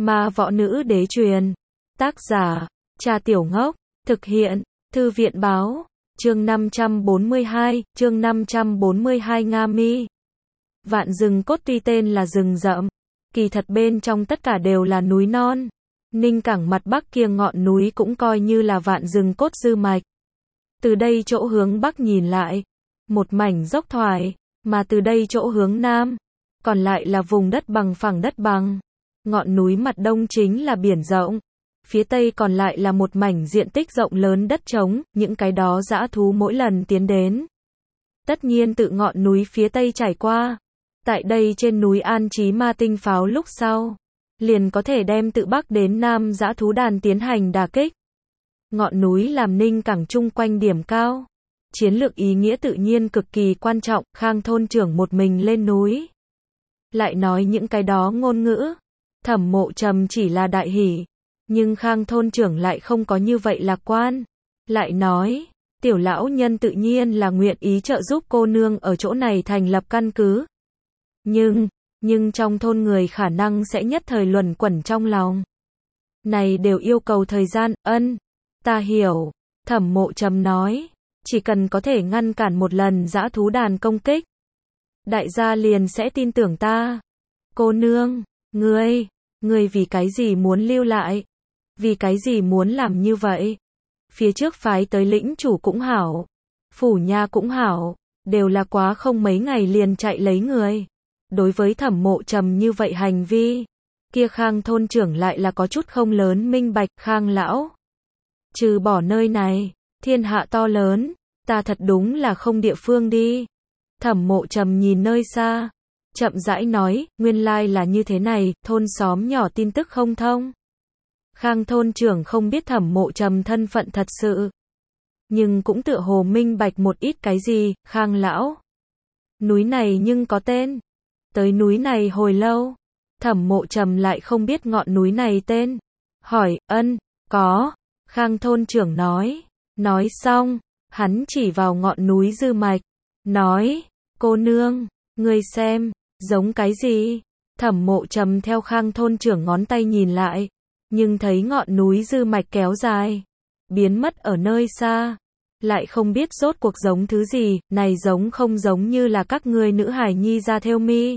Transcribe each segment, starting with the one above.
Ma võ nữ đế truyền. Tác giả, Trà Tiểu Ngốc. Thực hiện, Thư viện báo. Chương 542 Nga Mi. Vạn rừng cốt tuy tên là rừng rậm, kỳ thật bên trong tất cả đều là núi non. Ninh Cảng mặt bắc kia ngọn núi cũng coi như là vạn rừng cốt dư mạch. Từ đây chỗ hướng bắc nhìn lại, một mảnh dốc thoải, mà từ đây chỗ hướng nam, còn lại là vùng đất bằng phẳng đất bằng. Ngọn núi mặt đông chính là biển rộng, phía tây còn lại là một mảnh diện tích rộng lớn đất trống, những cái đó dã thú mỗi lần tiến đến. Tất nhiên tự ngọn núi phía tây trải qua. Tại đây trên núi an trí ma tinh pháo lúc sau, liền có thể đem tự bắc đến nam dã thú đàn tiến hành đả kích. Ngọn núi làm Ninh Cảng chung quanh điểm cao. Chiến lược ý nghĩa tự nhiên cực kỳ quan trọng, Khang thôn trưởng một mình lên núi. Lại nói những cái đó ngôn ngữ. Thẩm Mộ Trầm chỉ là đại hỉ, nhưng Khang thôn trưởng lại không có như vậy lạc quan. Lại nói, tiểu lão nhân tự nhiên là nguyện ý trợ giúp cô nương ở chỗ này thành lập căn cứ. Nhưng trong thôn người khả năng sẽ nhất thời luẩn quẩn trong lòng. Này đều yêu cầu thời gian, ta hiểu. Thẩm Mộ Trầm nói, chỉ cần có thể ngăn cản một lần dã thú đàn công kích, đại gia liền sẽ tin tưởng ta. Cô nương, ngươi vì cái gì muốn lưu lại? Vì cái gì muốn làm như vậy? Phía trước phái tới lĩnh chủ cũng hảo, phủ nha cũng hảo, đều là quá không mấy ngày liền chạy lấy người. Đối với Thẩm Mộ Trầm như vậy hành vi, kia Khang thôn trưởng lại là có chút không lớn minh bạch. Khang lão, trừ bỏ nơi này, thiên hạ to lớn, ta thật đúng là không địa phương đi. Thẩm Mộ Trầm nhìn nơi xa, chậm rãi nói, nguyên lai là như thế này, thôn xóm nhỏ tin tức không thông. Khang thôn trưởng không biết Thẩm Mộ Trầm thân phận thật sự, nhưng cũng tựa hồ minh bạch một ít cái gì. Khang lão, núi này nhưng có tên. Tới núi này hồi lâu, Thẩm Mộ Trầm lại không biết ngọn núi này tên. Hỏi, có. Khang thôn trưởng nói xong, hắn chỉ vào ngọn núi dư mạch, nói, cô nương, ngươi xem, giống cái gì? Thẩm Mộ Trầm theo Khang thôn trưởng ngón tay nhìn lại, nhưng thấy ngọn núi dư mạch kéo dài, biến mất ở nơi xa, lại không biết rốt cuộc giống thứ gì, này giống không giống như là các ngươi nữ hài nhi ra theo mi.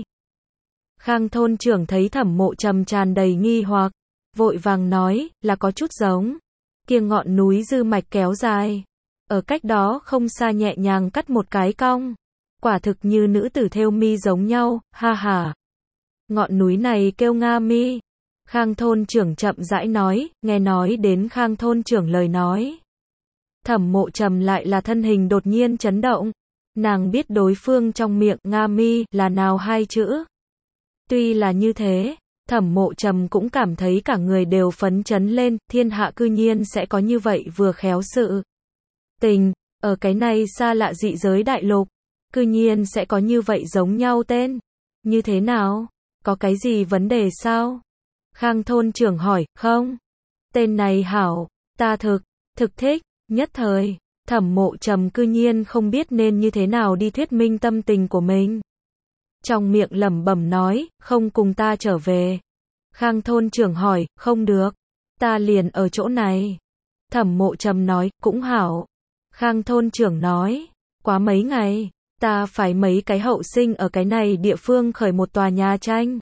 Khang thôn trưởng thấy Thẩm Mộ Trầm tràn đầy nghi hoặc, vội vàng nói, là có chút giống. Kia ngọn núi dư mạch kéo dài, ở cách đó không xa nhẹ nhàng cắt một cái cong, quả thực như nữ tử thêu mi giống nhau, ha ha. Ngọn núi này kêu Nga Mi. Khang thôn trưởng chậm rãi nói, nghe nói đến Khang thôn trưởng lời nói. Thẩm Mộ Trầm lại là thân hình đột nhiên chấn động, nàng biết đối phương trong miệng Nga Mi là nào hai chữ. Tuy là như thế, Thẩm Mộ Trầm cũng cảm thấy cả người đều phấn chấn lên, thiên hạ cư nhiên sẽ có như vậy vừa khéo sự tình, ở cái này xa lạ dị giới đại lục, cư nhiên sẽ có như vậy giống nhau tên. Như thế nào? Có cái gì vấn đề sao? Khang thôn trưởng hỏi, không? Tên này hảo, ta thực thích. Nhất thời, Thẩm Mộ Trầm cư nhiên không biết nên như thế nào đi thuyết minh tâm tình của mình. Trong miệng lẩm bẩm nói, không cùng ta trở về. Khang thôn trưởng hỏi, không được, ta liền ở chỗ này. Thẩm Mộ Trầm nói, cũng hảo. Khang thôn trưởng nói, quá mấy ngày, ta phải mấy cái hậu sinh ở cái này địa phương khởi một tòa nhà tranh.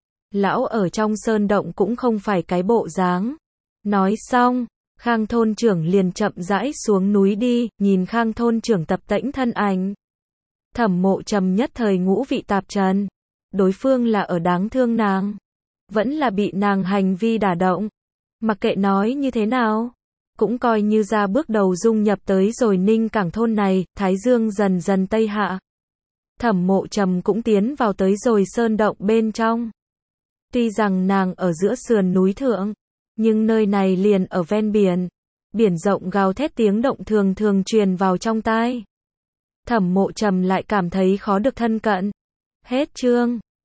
Lão ở trong sơn động cũng không phải cái bộ dáng. Nói xong, Khang thôn trưởng liền chậm rãi xuống núi đi, nhìn Khang thôn trưởng tập tễnh thân ảnh. Thẩm Mộ Trầm nhất thời ngũ vị tạp trần. Đối phương là ở đáng thương nàng, vẫn là bị nàng hành vi đả động. Mặc kệ nói như thế nào, cũng coi như ra bước đầu dung nhập tới rồi Ninh Cảng thôn này. Thái dương dần dần tây hạ, Thẩm Mộ Trầm cũng tiến vào tới rồi sơn động bên trong. Tuy rằng nàng ở giữa sườn núi thượng, nhưng nơi này liền ở ven biển. Biển rộng gào thét tiếng động thường thường truyền vào trong tai. Thẩm Mộ Trầm lại cảm thấy khó được thân cận. Hết chương.